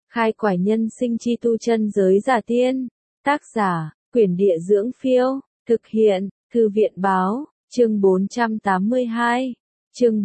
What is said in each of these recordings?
Khai quải nhân sinh chi tu chân giới giả tiên. Tác giả, Quyển Địa Dưỡng Phiêu. Thực hiện, Thư viện Báo. Chương 482. Chương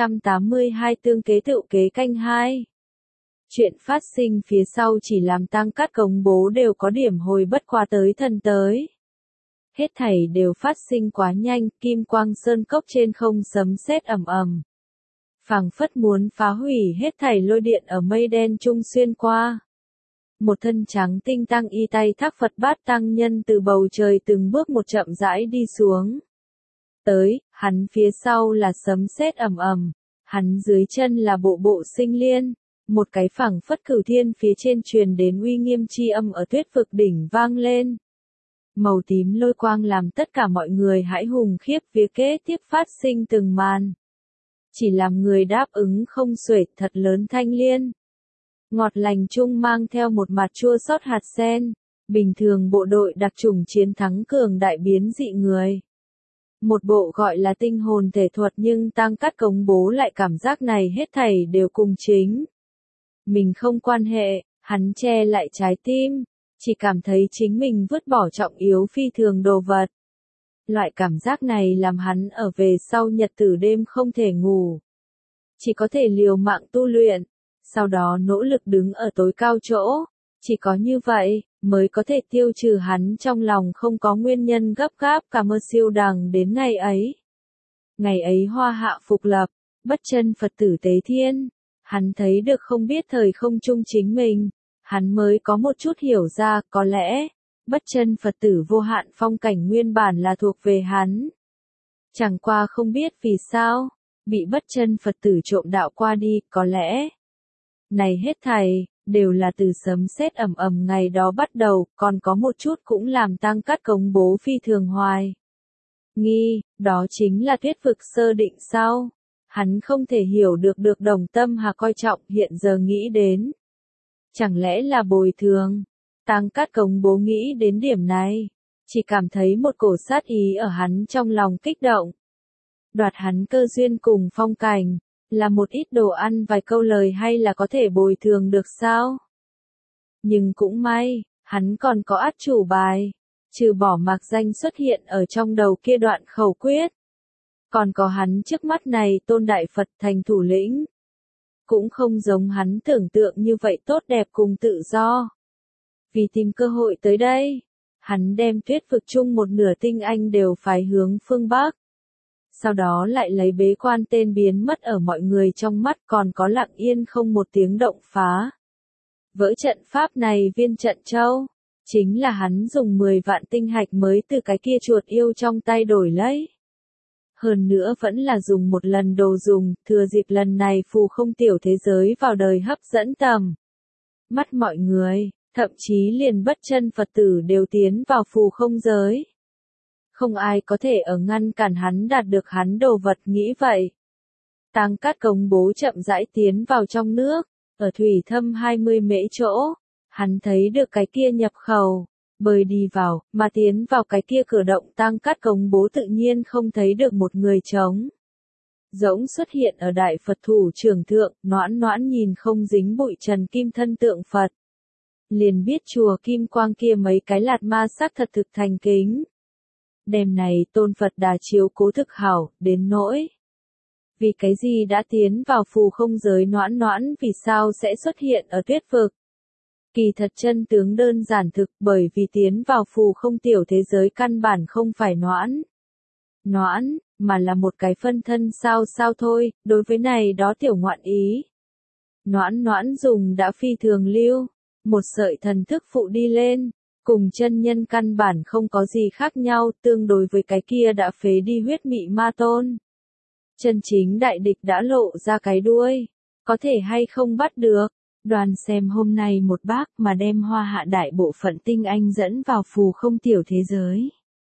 482 tương kế tựu kế canh 2. Chuyện phát sinh phía sau chỉ làm Tăng Cát Cống Bố đều có điểm hồi bất quá tới thần tới. Hết thảy đều phát sinh quá nhanh, kim quang sơn cốc trên không sấm sét ầm ầm. Phảng phất muốn phá hủy hết thảy lôi điện ở mây đen trung xuyên qua. Một thân trắng tinh tăng y tay thác Phật Bát tăng nhân từ bầu trời từng bước một chậm rãi đi xuống. Tới, hắn phía sau là sấm sét ầm ầm, hắn dưới chân là bộ bộ sinh liên, một cái phảng phất cửu thiên phía trên truyền đến uy nghiêm chi âm ở tuyết vực đỉnh vang lên. Màu tím lôi quang làm tất cả mọi người hãi hùng khiếp phía kế tiếp phát sinh từng màn. Chỉ làm người đáp ứng không xuể thật lớn thanh liên. Ngọt lành chung mang theo một mặt chua xót hạt sen, bình thường bộ đội đặc chủng chiến thắng cường đại biến dị người. Một bộ gọi là tinh hồn thể thuật nhưng Tăng Cát Cống Bố lại cảm giác này hết thảy đều cùng chính. Mình không quan hệ, hắn che lại trái tim, chỉ cảm thấy chính mình vứt bỏ trọng yếu phi thường đồ vật. Loại cảm giác này làm hắn ở về sau nhật tử đêm không thể ngủ. Chỉ có thể liều mạng tu luyện, sau đó nỗ lực đứng ở tối cao chỗ. Chỉ có như vậy, mới có thể tiêu trừ hắn trong lòng không có nguyên nhân gấp gáp cả mơ siêu đằng đến ngày ấy. Ngày ấy hoa hạ phục lập, bất chân Phật tử tế thiên. Hắn thấy được không biết thời không chung chính mình. Hắn mới có một chút hiểu ra, có lẽ, bất chân Phật tử vô hạn phong cảnh nguyên bản là thuộc về hắn. Chẳng qua không biết vì sao, bị bất chân Phật tử trộm đạo qua đi, có lẽ. Này hết thảy, đều là từ sấm sét ầm ầm ngày đó bắt đầu, còn có một chút cũng làm Tăng Cát Cống Bố phi thường hoài. Nghi, đó chính là thuyết vực sơ định sau. Hắn không thể hiểu được Đồng Tâm Hà coi trọng hiện giờ nghĩ đến. Chẳng lẽ là bồi thường? Tăng Cát Cống Bố nghĩ đến điểm này, chỉ cảm thấy một cổ sát ý ở hắn trong lòng kích động. Đoạt hắn cơ duyên cùng phong cảnh, là một ít đồ ăn vài câu lời hay là có thể bồi thường được sao? Nhưng cũng may, hắn còn có át chủ bài, trừ bỏ mạc danh xuất hiện ở trong đầu kia đoạn khẩu quyết. Còn có hắn trước mắt này tôn đại Phật thành thủ lĩnh. Cũng không giống hắn tưởng tượng như vậy tốt đẹp cùng tự do. Vì tìm cơ hội tới đây, hắn đem tuyết vực chung một nửa tinh anh đều phái hướng phương Bắc. Sau đó lại lấy bế quan tên biến mất ở mọi người trong mắt còn có lặng yên không một tiếng động phá. Vỡ trận pháp này viên trận châu, chính là hắn dùng 10 vạn tinh hạch mới từ cái kia chuột yêu trong tay đổi lấy. Hơn nữa vẫn là dùng một lần đồ dùng, thừa dịp lần này phù không tiểu thế giới vào đời hấp dẫn tầm mắt mọi người, thậm chí liền bất chân Phật tử đều tiến vào phù không giới. Không ai có thể ở ngăn cản hắn đạt được hắn đồ vật nghĩ vậy. Tăng Cát Cống Bố chậm rãi tiến vào trong nước, ở thủy thâm 20 mễ chỗ, hắn thấy được cái kia nhập khẩu, bơi đi vào, mà tiến vào cái kia cửa động Tăng Cát Cống Bố tự nhiên không thấy được một người trống. Rỗng xuất hiện ở đại Phật thủ trưởng thượng, noãn noãn nhìn không dính bụi trần kim thân tượng Phật. Liền biết chùa Kim Quang kia mấy cái lạt ma xác thật thực thành kính. Đêm này tôn Phật Đà chiếu cố thực hảo, đến nỗi. Vì cái gì đã tiến vào phù không giới noãn noãn vì sao sẽ xuất hiện ở tuyết vực. Kỳ thật chân tướng đơn giản thực bởi vì tiến vào phù không tiểu thế giới căn bản không phải noãn. Noãn, mà là một cái phân thân sao thôi, đối với này đó tiểu ngoạn ý. Noãn noãn dùng đã phi thường lưu, một sợi thần thức phụ đi lên. Cùng chân nhân căn bản không có gì khác nhau tương đối với cái kia đã phế đi huyết mị ma tôn. Chân chính đại địch đã lộ ra cái đuôi, có thể hay không bắt được, đoàn xem hôm nay một bác mà đem hoa hạ đại bộ phận tinh anh dẫn vào phù không tiểu thế giới.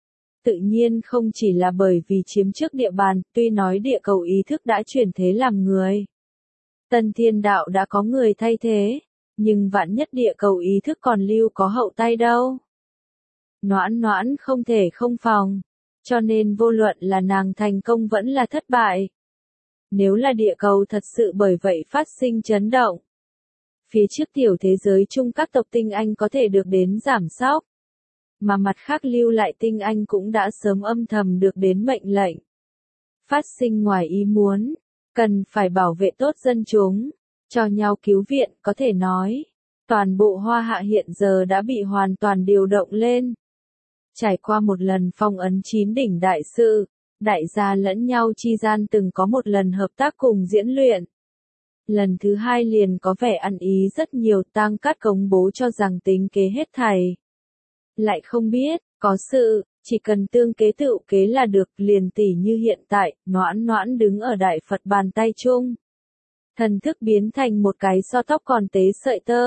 Tự nhiên không chỉ là bởi vì chiếm trước địa bàn, tuy nói địa cầu ý thức đã chuyển thế làm người. Tân Thiên Đạo đã có người thay thế. Nhưng vạn nhất địa cầu ý thức còn lưu có hậu tay đâu. Noãn noãn không thể không phòng, cho nên vô luận là nàng thành công vẫn là thất bại. Nếu là địa cầu thật sự bởi vậy phát sinh chấn động. Phía trước tiểu thế giới chung các tộc tinh anh có thể được đến giảm sóc, mà mặt khác lưu lại tinh anh cũng đã sớm âm thầm được đến mệnh lệnh. Phát sinh ngoài ý muốn, cần phải bảo vệ tốt dân chúng, cho nhau cứu viện, có thể nói. Toàn bộ Hoa Hạ hiện giờ đã bị hoàn toàn điều động lên. Trải qua một lần phong ấn 9 đỉnh đại sự, đại gia lẫn nhau chi gian từng có một lần hợp tác cùng diễn luyện. Lần thứ hai liền có vẻ ăn ý rất nhiều, Tang Cát công bố cho rằng tính kế hết thảy. Lại không biết, có sự, chỉ cần tương kế tựu kế là được, liền tỉ như hiện tại, Noãn Noãn đứng ở Đại Phật bàn tay chung. Thần thức biến thành một cái so tóc còn tế sợi tơ.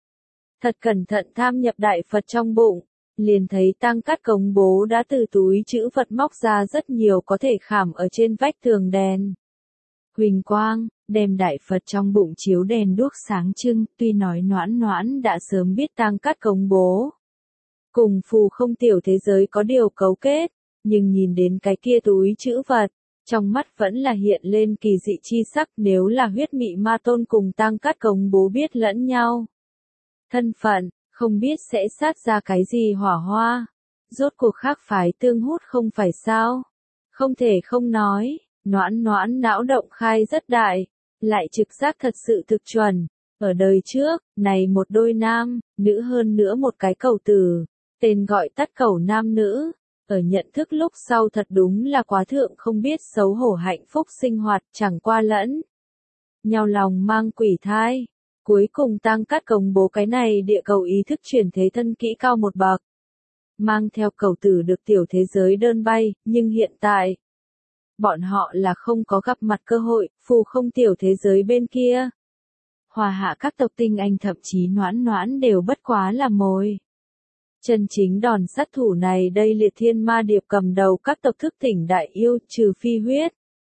Thật cẩn thận tham nhập Đại Phật trong bụng, liền thấy Tang Cát công bố đã từ túi chữ vật móc ra rất nhiều có thể khảm ở trên vách tường đèn. Huỳnh quang, đem Đại Phật trong bụng chiếu đèn đuốc sáng trưng, tuy nói Noãn Noãn đã sớm biết Tang Cát công bố. Cùng phù không tiểu thế giới có điều cấu kết, nhưng nhìn đến cái kia túi chữ vật, trong mắt vẫn là hiện lên kỳ dị chi sắc, nếu là huyết mị ma tôn cùng Tang Cát công bố biết lẫn nhau. Thân phận, không biết sẽ sát ra cái gì hỏa hoa. Rốt cuộc khác phái tương hút không phải sao. Không thể không nói, Noãn Noãn não động khai rất đại, lại trực giác thật sự thực chuẩn. Ở đời trước, này một đôi nam, nữ hơn nữa một cái cầu tử, tên gọi tắt cầu nam nữ. Ở nhận thức lúc sau thật đúng là quá thượng không biết xấu hổ hạnh phúc sinh hoạt, chẳng qua lẫn nhau lòng mang quỷ thai. Cuối cùng Tang Cát công bố cái này địa cầu ý thức chuyển thế thân kỹ cao một bậc. Mang theo cầu tử được tiểu thế giới đơn bay, nhưng hiện tại, bọn họ là không có gặp mặt cơ hội, phù không tiểu thế giới bên kia. Hòa hạ các tộc tinh anh thậm chí Noãn Noãn đều bất quá là mồi. Chân chính đòn sát thủ này đây liệt thiên ma điệp cầm đầu các tộc thức tỉnh đại yêu, trừ phi huyết.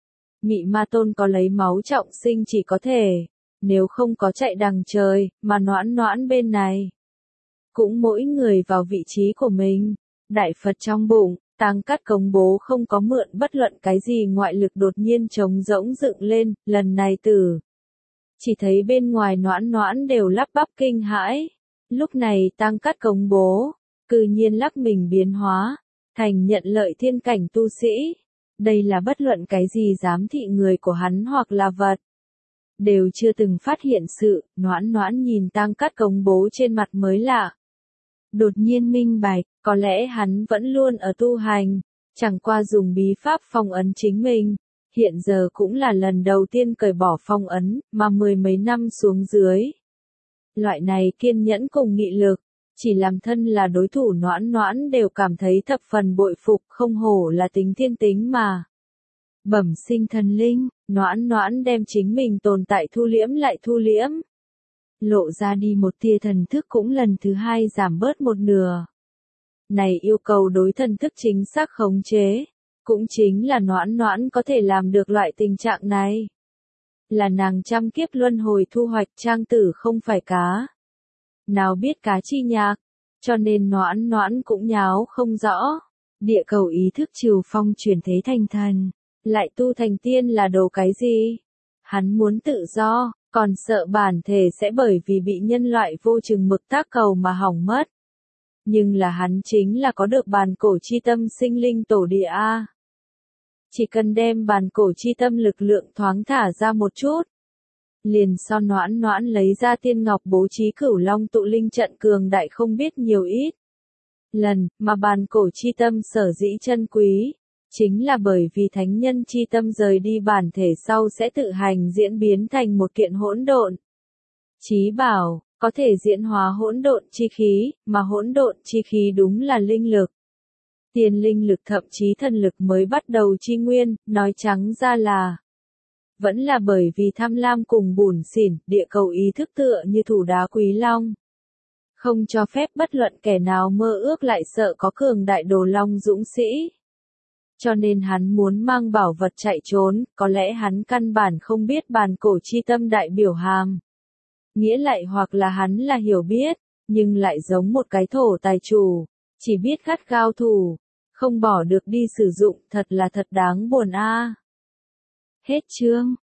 Mị ma tôn có lấy máu trọng sinh chỉ có thể, nếu không có chạy đằng trời, mà Noãn Noãn bên này. Cũng mỗi người vào vị trí của mình. Đại Phật trong bụng, Tang Cát công bố không có mượn bất luận cái gì ngoại lực đột nhiên trống rỗng dựng lên, lần này tử. Chỉ thấy bên ngoài Noãn Noãn đều lắp bắp kinh hãi. Lúc này Tang Cát công bố, cư nhiên lắc mình biến hóa, thành nhận lợi thiên cảnh tu sĩ. Đây là bất luận cái gì giám thị người của hắn hoặc là vật. Đều chưa từng phát hiện sự, Noãn Noãn nhìn Tang Cát công bố trên mặt mới lạ. Đột nhiên minh bạch, có lẽ hắn vẫn luôn ở tu hành, chẳng qua dùng bí pháp phong ấn chính mình. Hiện giờ cũng là lần đầu tiên cởi bỏ phong ấn, mà 10 mấy năm xuống dưới. Loại này kiên nhẫn cùng nghị lực, chỉ làm thân là đối thủ Noãn Noãn đều cảm thấy thập phần bội phục, không hổ là tính thiên tính mà. Bẩm sinh thần linh, Noãn Noãn đem chính mình tồn tại thu liễm lại thu liễm. Lộ ra đi một tia thần thức cũng lần thứ hai giảm bớt một nửa. Này yêu cầu đối thần thức chính xác khống chế, cũng chính là Noãn Noãn có thể làm được loại tình trạng này. Là nàng trăm kiếp luân hồi thu hoạch trang tử không phải cá. Nào biết cá chi nhạc, cho nên Noãn Noãn cũng nháo không rõ. Địa cầu ý thức trừ phong chuyển thế thành thần, lại tu thành tiên là đồ cái gì? Hắn muốn tự do, còn sợ bản thể sẽ bởi vì bị nhân loại vô chừng mực tác cầu mà hỏng mất. Nhưng là hắn chính là có được bàn cổ chi tâm sinh linh tổ địa A. Chỉ cần đem bàn cổ chi tâm lực lượng thoáng thả ra một chút. Liền so Noãn Noãn lấy ra tiên ngọc bố trí cửu long tụ linh trận cường đại không biết nhiều ít. Lần, mà bàn cổ chi tâm sở dĩ chân quý, chính là bởi vì thánh nhân chi tâm rời đi bản thể sau sẽ tự hành diễn biến thành một kiện hỗn độn. Chí bảo, có thể diễn hóa hỗn độn chi khí, mà hỗn độn chi khí đúng là linh lực. Tiên linh lực thậm chí thần lực mới bắt đầu chi nguyên, nói trắng ra là vẫn là bởi vì tham lam cùng bủn xỉn, địa cầu ý thức tựa như thủ đá quý long. Không cho phép bất luận kẻ nào mơ ước lại sợ có cường đại đồ long dũng sĩ. Cho nên hắn muốn mang bảo vật chạy trốn, có lẽ hắn căn bản không biết bàn cổ chi tâm đại biểu hàm. Nghĩa lại hoặc là hắn là hiểu biết, nhưng lại giống một cái thổ tài chủ, chỉ biết gắt gao thủ, không bỏ được đi sử dụng, thật là thật đáng buồn a. Hết chương.